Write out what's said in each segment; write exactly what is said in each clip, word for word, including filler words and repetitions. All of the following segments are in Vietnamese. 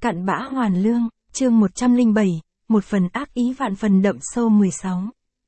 Cặn bã hoàn lương, chương một trăm lẻ bảy, một phần ác ý vạn phần đậm sâu mười sáu.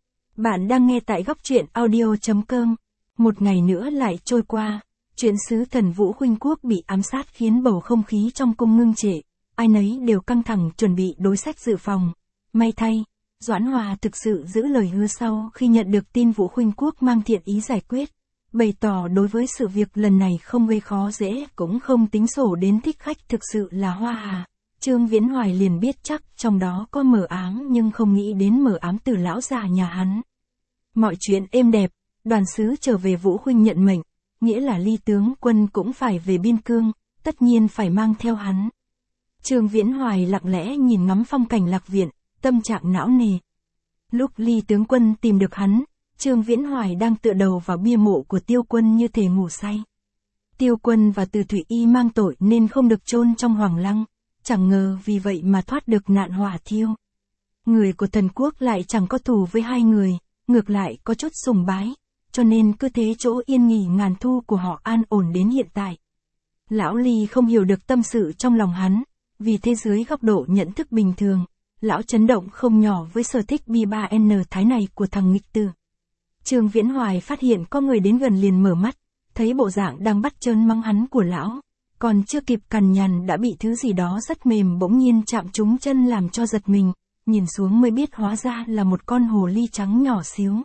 Bạn đang nghe tại góc truyện audio chấm com. Một ngày nữa lại trôi qua, chuyện sứ thần Vũ Khuynh Quốc bị ám sát khiến bầu không khí trong cung ngưng trệ, ai nấy đều căng thẳng chuẩn bị đối sách dự phòng. May thay, Doãn Hòa thực sự giữ lời hứa sau khi nhận được tin Vũ Khuynh Quốc mang thiện ý giải quyết, bày tỏ đối với sự việc lần này không gây khó dễ cũng không tính sổ đến thích khách thực sự là Hoa Hà. Trương Viễn Hoài liền biết chắc trong đó có mờ ám nhưng không nghĩ đến mờ ám từ lão già nhà hắn. Mọi chuyện êm đẹp, đoàn sứ trở về Vũ Khuynh nhận mệnh, nghĩa là Ly tướng quân cũng phải về biên cương, tất nhiên phải mang theo hắn. Trương Viễn Hoài lặng lẽ nhìn ngắm phong cảnh Lạc Viện, tâm trạng não nề. Lúc Ly tướng quân tìm được hắn, Trương Viễn Hoài đang tựa đầu vào bia mộ của Tiêu Quân như thể ngủ say. Tiêu Quân và Từ Thủy Y mang tội nên không được chôn trong Hoàng Lăng, chẳng ngờ vì vậy mà thoát được nạn hỏa thiêu. Người của thần quốc lại chẳng có thù với hai người, ngược lại có chút sùng bái, cho nên cứ thế chỗ yên nghỉ ngàn thu của họ an ổn đến hiện tại. Lão Ly không hiểu được tâm sự trong lòng hắn, vì thế dưới góc độ nhận thức bình thường, lão chấn động không nhỏ với sở thích bi ba N thái này của thằng nghịch tử. Trương Viễn Hoài phát hiện có người đến gần liền mở mắt, thấy bộ dạng đang bắt trơn mắng hắn của lão, còn chưa kịp cằn nhằn đã bị thứ gì đó rất mềm bỗng nhiên chạm trúng chân làm cho giật mình, nhìn xuống mới biết hóa ra là một con hồ ly trắng nhỏ xíu.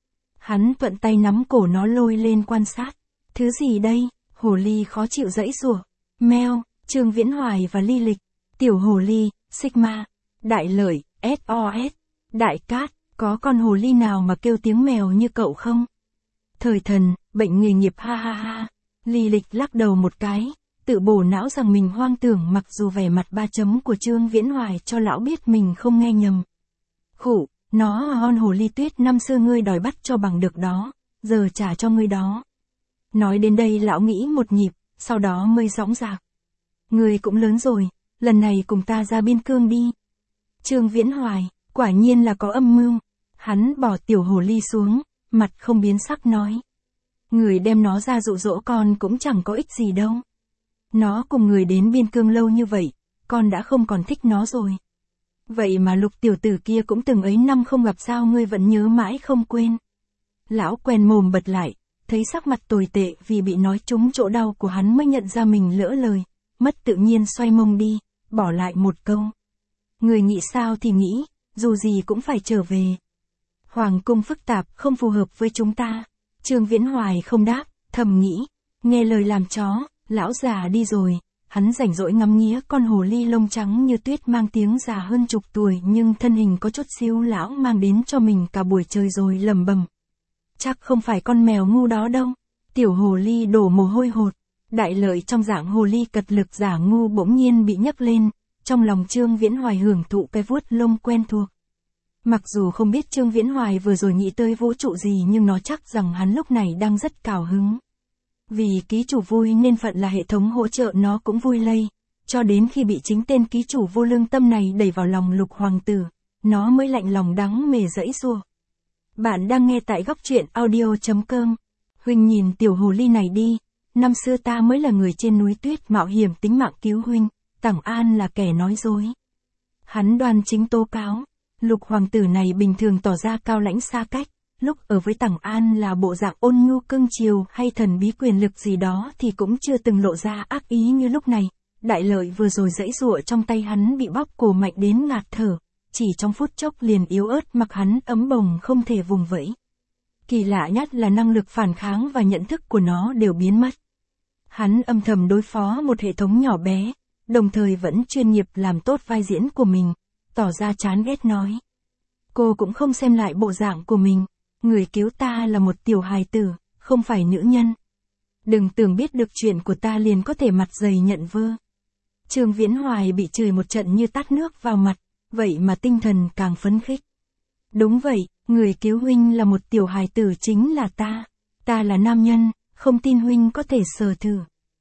Hắn thuận tay nắm cổ nó lôi lên quan sát. Thứ gì đây? Hồ ly khó chịu giãy giụa. Meo, Trương Viễn Hoài và Ly Lịch, tiểu hồ ly, Sigma, Đại Lợi, ét o ét, Đại Cát, có con hồ ly nào mà kêu tiếng mèo như cậu không? Thời thần, bệnh nghề nghiệp ha ha ha. Ly Lịch lắc đầu một cái, tự bổ não rằng mình hoang tưởng mặc dù vẻ mặt ba chấm của Trương Viễn Hoài cho lão biết mình không nghe nhầm. Khụ, nó là con hồ ly tuyết năm xưa ngươi đòi bắt cho bằng được đó, giờ trả cho ngươi đó. Nói đến đây lão nghĩ một nhịp, sau đó mới dõng dạc. Ngươi cũng lớn rồi, lần này cùng ta ra biên cương đi. Trương Viễn Hoài, quả nhiên là có âm mưu. Hắn bỏ tiểu hồ ly xuống, mặt không biến sắc nói. Người đem nó ra dụ dỗ con cũng chẳng có ích gì đâu. Nó cùng người đến biên cương lâu như vậy, con đã không còn thích nó rồi. Vậy mà Lục tiểu tử kia cũng từng ấy năm không gặp sao ngươi vẫn nhớ mãi không quên. Lão quen mồm bật lại, thấy sắc mặt tồi tệ vì bị nói trúng chỗ đau của hắn mới nhận ra mình lỡ lời, mất tự nhiên xoay mông đi, bỏ lại một câu. Người nghĩ sao thì nghĩ, dù gì cũng phải trở về. Hoàng cung phức tạp không phù hợp với chúng ta. Trương Viễn Hoài không đáp, thầm nghĩ, nghe lời làm chó, lão già đi rồi. Hắn rảnh rỗi ngắm nghía con hồ ly lông trắng như tuyết mang tiếng già hơn chục tuổi nhưng thân hình có chút siêu lão mang đến cho mình cả buổi trời rồi lẩm bẩm. Chắc không phải con mèo ngu đó đâu. Tiểu hồ ly đổ mồ hôi hột. Đại Lợi trong dạng hồ ly cật lực giả ngu bỗng nhiên bị nhấc lên, trong lòng Trương Viễn Hoài hưởng thụ cái vuốt lông quen thuộc. Mặc dù không biết Trương Viễn Hoài vừa rồi nghĩ tới vũ trụ gì nhưng nó chắc rằng hắn lúc này đang rất cào hứng. Vì ký chủ vui nên phận là hệ thống hỗ trợ nó cũng vui lây, cho đến khi bị chính tên ký chủ vô lương tâm này đẩy vào lòng Lục hoàng tử, nó mới lạnh lòng đắng mề giãy giụa. Bạn đang nghe tại góc truyện audio chấm com. Huynh nhìn tiểu hồ ly này đi, năm xưa ta mới là người trên núi tuyết mạo hiểm tính mạng cứu huynh, Tảng An là kẻ nói dối. Hắn đoan chính tố cáo, Lục hoàng tử này bình thường tỏ ra cao lãnh xa cách, lúc ở với Tảng An là bộ dạng ôn nhu cưng chiều hay thần bí quyền lực gì đó thì cũng chưa từng lộ ra ác ý như lúc này. Đại Lợi vừa rồi giãy giụa trong tay hắn bị bóp cổ mạnh đến ngạt thở, chỉ trong phút chốc liền yếu ớt mặc hắn ấm bồng không thể vùng vẫy. Kỳ lạ nhất là năng lực phản kháng và nhận thức của nó đều biến mất. Hắn âm thầm đối phó một hệ thống nhỏ bé, đồng thời vẫn chuyên nghiệp làm tốt vai diễn của mình, tỏ ra chán ghét nói. Cô cũng không xem lại bộ dạng của mình, người cứu ta là một tiểu hài tử, không phải nữ nhân. Đừng tưởng biết được chuyện của ta liền có thể mặt dày nhận vơ. Trương Viễn Hoài bị chửi một trận như tát nước vào mặt, vậy mà tinh thần càng phấn khích. Đúng vậy, người cứu huynh là một tiểu hài tử chính là ta. Ta là nam nhân, không tin huynh có thể sờ thử.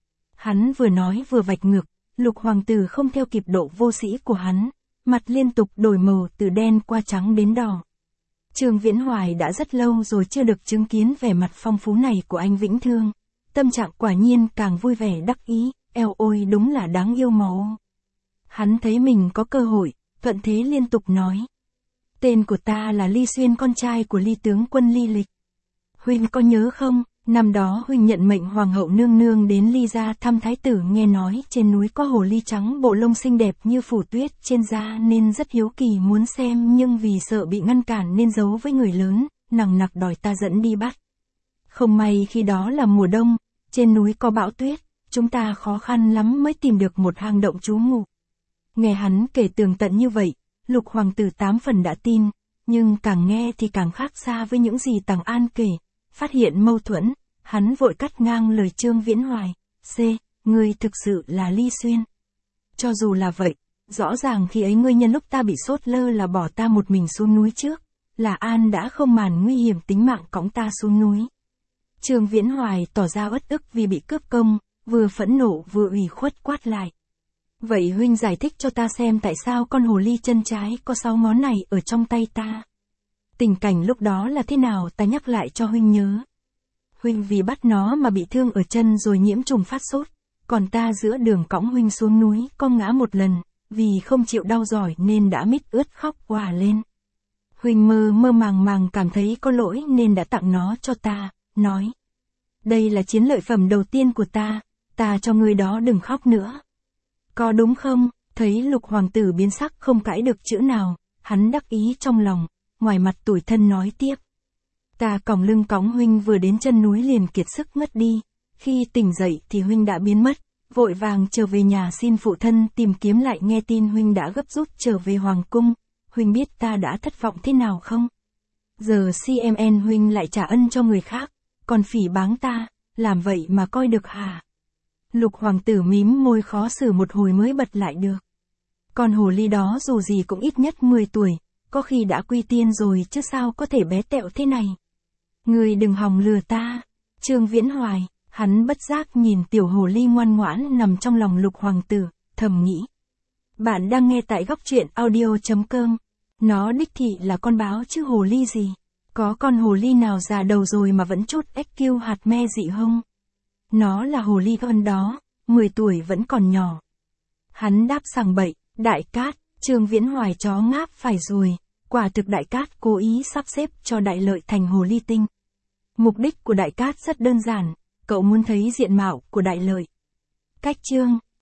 Hắn vừa nói vừa vạch ngược, Lục hoàng tử không theo kịp độ vô sĩ của hắn, mặt liên tục đổi màu từ đen qua trắng đến đỏ. Trương Viễn Hoài đã rất lâu rồi chưa được chứng kiến vẻ mặt phong phú này của anh Vĩnh Thương. Tâm trạng quả nhiên càng vui vẻ đắc ý, eo ôi đúng là đáng yêu máu. Hắn thấy mình có cơ hội, thuận thế liên tục nói. Tên của ta là Ly Xuyên, con trai của Ly tướng quân Ly Lịch. Huynh có nhớ không, năm đó huynh nhận mệnh hoàng hậu nương nương đến Ly gia thăm thái tử, nghe nói trên núi có hồ ly trắng bộ lông xinh đẹp như phủ tuyết trên da nên rất hiếu kỳ muốn xem, nhưng vì sợ bị ngăn cản nên giấu với người lớn, nằng nặc đòi ta dẫn đi bắt. Không may khi đó là mùa đông, trên núi có bão tuyết, chúng ta khó khăn lắm mới tìm được một hang động trú ngụ. Nghe hắn kể tường tận như vậy, Lục hoàng tử tám phần đã tin, nhưng càng nghe thì càng khác xa với những gì Tằng An kể. Phát hiện mâu thuẫn, hắn vội cắt ngang lời Trương Viễn Hoài. C. Ngươi thực sự là Ly Xuyên. Cho dù là vậy, rõ ràng khi ấy ngươi nhân lúc ta bị sốt lơ là bỏ ta một mình xuống núi trước, là An đã không màn nguy hiểm tính mạng cõng ta xuống núi. Trương Viễn Hoài tỏ ra uất ức vì bị cướp công, vừa phẫn nộ vừa ủy khuất quát lại. Vậy huynh giải thích cho ta xem tại sao con hồ ly chân trái có sáu ngón này ở trong tay ta. Tình cảnh lúc đó là thế nào, ta nhắc lại cho huynh nhớ. Huynh vì bắt nó mà bị thương ở chân rồi nhiễm trùng phát sốt, còn ta giữa đường cõng huynh xuống núi có ngã một lần, vì không chịu đau giỏi nên đã mít ướt khóc òa lên. Huynh mơ mơ màng màng cảm thấy có lỗi nên đã tặng nó cho ta, nói. Đây là chiến lợi phẩm đầu tiên của ta, ta cho ngươi đó, đừng khóc nữa. Có đúng không? Thấy Lục hoàng tử biến sắc không cãi được chữ nào, hắn đắc ý trong lòng, ngoài mặt tủi thân nói tiếp. Ta còng lưng cõng huynh vừa đến chân núi liền kiệt sức ngất đi, khi tỉnh dậy thì huynh đã biến mất, vội vàng trở về nhà xin phụ thân tìm kiếm lại, nghe tin huynh đã gấp rút trở về hoàng cung, huynh biết ta đã thất vọng thế nào không? Giờ xê em en huynh lại trả ân cho người khác, còn phỉ báng ta, làm vậy mà coi được hả? Lục hoàng tử mím môi khó xử một hồi mới bật lại được. Con hồ ly đó dù gì cũng ít nhất mười tuổi, có khi đã quy tiên rồi chứ sao có thể bé tẹo thế này. Ngươi đừng hòng lừa ta. Trương Viễn Hoài, hắn bất giác nhìn tiểu hồ ly ngoan ngoãn nằm trong lòng Lục hoàng tử, thầm nghĩ. Bạn đang nghe tại góc truyện audio chấm com. Nó đích thị là con báo chứ hồ ly gì. Có con hồ ly nào già đầu rồi mà vẫn chút ếch kiu hạt me dị không? Nó là hồ ly con đó, mười tuổi vẫn còn nhỏ. Hắn đáp sằng bậy, Đại Cát, Trương Viễn Hoài chó ngáp phải rồi, quả thực Đại Cát cố ý sắp xếp cho Đại Lợi thành hồ ly tinh. Mục đích của Đại Cát rất đơn giản, cậu muốn thấy diện mạo của Đại Lợi. Cách chương